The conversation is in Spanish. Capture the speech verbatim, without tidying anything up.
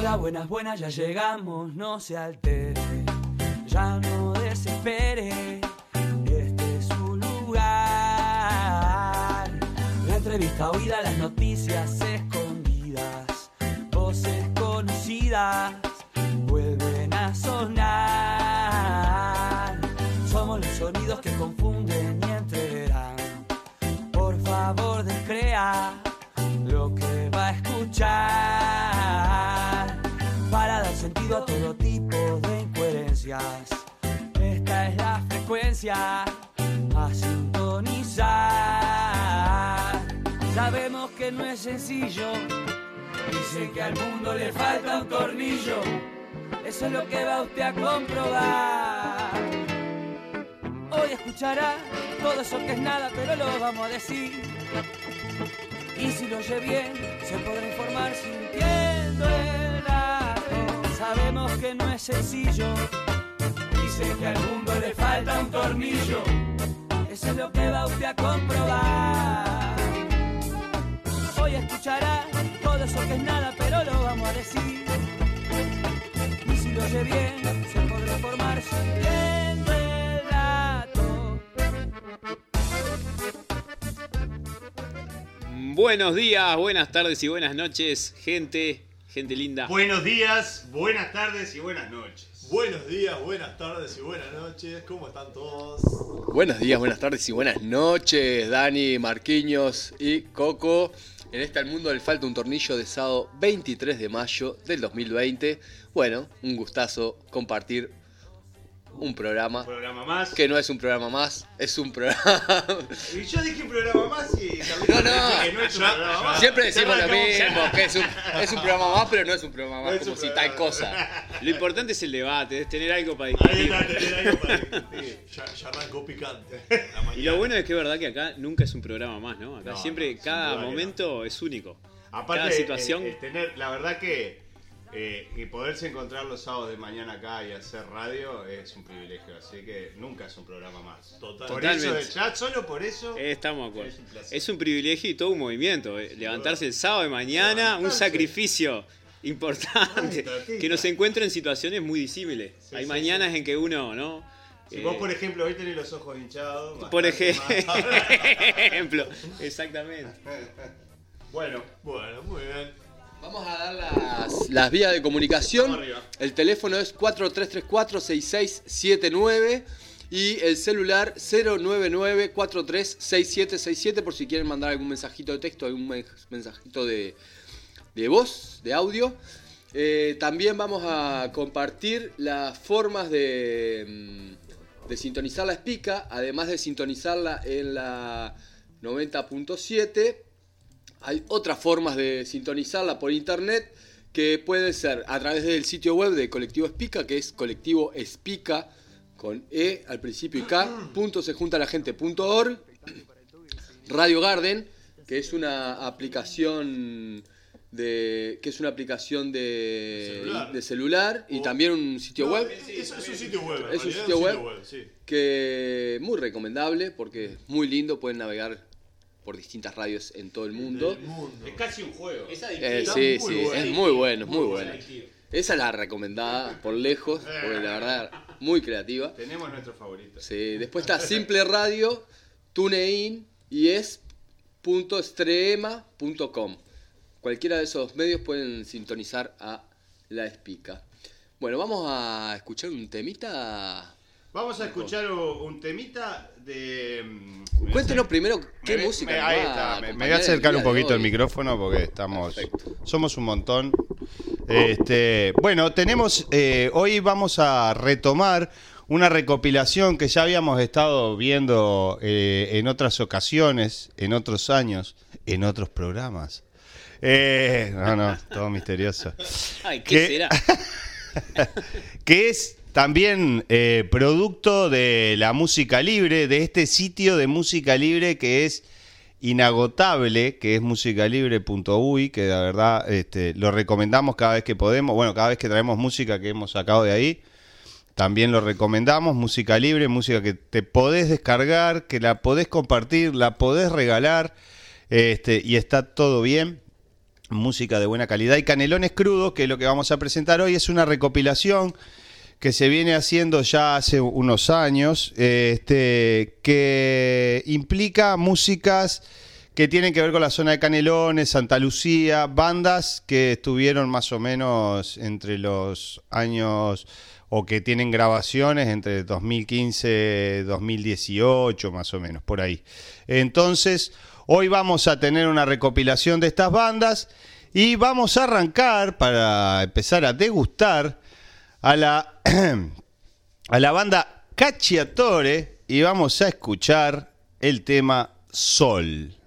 Hola, buenas, buenas, ya llegamos, no se altere, ya no desespere, este es su lugar. La entrevista oída, las noticias escondidas, voces conocidas vuelven a sonar. Somos los sonidos que confunden y entreverán. Por favor, descrea lo que va a escuchar, para dar sentido a todo tipo de incoherencias. Esta es la frecuencia a sintonizar. Sabemos que no es sencillo, dice que al mundo le falta un tornillo. Eso es lo que va usted a comprobar. Hoy escuchará todo eso que es nada, pero lo vamos a decir. Y si lo oye bien, se podrá informar sintiendo el dato. Sabemos que no es sencillo, dice que al mundo le falta un tornillo. Eso es lo que va usted a comprobar. Hoy escuchará todo eso que es nada, pero lo vamos a decir. Y si lo oye bien, se podrá informar sintiendo el dato. Buenos días, buenas tardes y buenas noches, gente, gente linda. Buenos días, buenas tardes y buenas noches. Buenos días, buenas tardes y buenas noches. ¿Cómo están todos? Buenos días, buenas tardes y buenas noches, Dani, Marquinhos y Coco. En este Al Mundo le falta un tornillo de sábado veintitrés de mayo del dos mil veinte. Bueno, un gustazo compartir un programa. Un programa más. Que no es un programa más, es un programa. Y yo dije programa más y también No, no, que no es un programa más. Siempre decimos lo Ya mismo, que es un, es un programa más, pero no es un programa más, No es como un si programa. tal cosa. Lo importante es el debate, es tener algo para Ahí discutir. está, tener algo para discutir. Ya, ya arrancó picante. La Y mañana. lo bueno es que es verdad que acá nunca es un programa más, ¿no? Acá No, siempre, no, sin cada duda que momento es único. Aparte, Cada situación. eh, eh, tener, la verdad que eh, y poderse encontrar los sábados de mañana acá y hacer radio es un privilegio, así que nunca es un programa más. Total. Por Totalmente. eso, ya solo por eso. Eh, estamos de acuerdo. Es un placer. Es un privilegio y todo un movimiento. eh. Levantarse el sábado de mañana, un Levantarse. sacrificio importante. Ay, Que nos encuentra en situaciones muy disímiles. Sí, Hay sí, mañanas sí. en que uno, ¿no? Si Eh, vos, por ejemplo, hoy tenés los ojos hinchados. por bastante ejemplo, más. exactamente. Bueno, Bueno, muy bien. Vamos a dar las, las vías de comunicación. Vamos arriba. El teléfono es cuatro tres tres cuatro, seis seis siete nueve y el celular cero nueve nueve cuatro tres seis siete seis siete por si quieren mandar algún mensajito de texto, algún men- mensajito de, de voz, de audio. Eh, también vamos a compartir las formas de, mm, de sintonizar la Espica, además de sintonizarla en la noventa punto siete. Hay otras formas de sintonizarla por internet que pueden ser a través del sitio web de Colectivo Espica, que es colectivo espica con E al principio y K, punto se junta la gente punto org. Radio Garden, que es una aplicación de que es una aplicación de Celular. de celular y O- también un sitio No, web Es, es- es un sitio web. en Es un realidad sitio web. sí. que muy recomendable porque es muy lindo, pueden navegar por distintas radios en todo el mundo. Del mundo. es casi un juego. Eh, Está sí, muy sí, bueno. es muy bueno, es muy Muy bueno. bueno. Esa es la recomendada por lejos, porque la verdad muy creativa. Tenemos nuestros favoritos. Sí, después está Simple Radio, TuneIn y es punto streema punto com. Cualquiera de esos medios pueden sintonizar a la Espica. Bueno, vamos a escuchar un temita. Vamos a escuchar un, un temita de. mm, Cuéntenos primero qué me- música me- nos ahí va está, a me, me voy acompañar a el acercar día un de poquito el hoy. micrófono porque estamos. Perfecto. Somos un montón. Este, bueno, tenemos. eh, hoy vamos a retomar una recopilación que ya habíamos estado viendo eh, en otras ocasiones, en otros años, en otros programas. Eh, no, no, todo misterioso. Ay, ¿qué ¿Qué? será? Que es también eh, producto de la música libre, de este sitio de música libre que es inagotable, que es musicalibre punto uy, que la verdad este, lo recomendamos cada vez que podemos, bueno, cada vez que traemos música que hemos sacado de ahí, también lo recomendamos, música libre, música que te podés descargar, que la podés compartir, la podés regalar, este, y está todo bien. música de buena calidad. Y Canelones Crudos, que es lo que vamos a presentar hoy, es una recopilación que se viene haciendo ya hace unos años, este, que implica músicas que tienen que ver con la zona de Canelones, Santa Lucía, bandas que estuvieron más o menos entre los años, o que tienen grabaciones entre dos mil quince, dos mil dieciocho, más o menos, por ahí. Entonces, hoy vamos a tener una recopilación de estas bandas y vamos a arrancar, para empezar a degustar, a la, a la banda Cacciatore, y vamos a escuchar el tema Sol.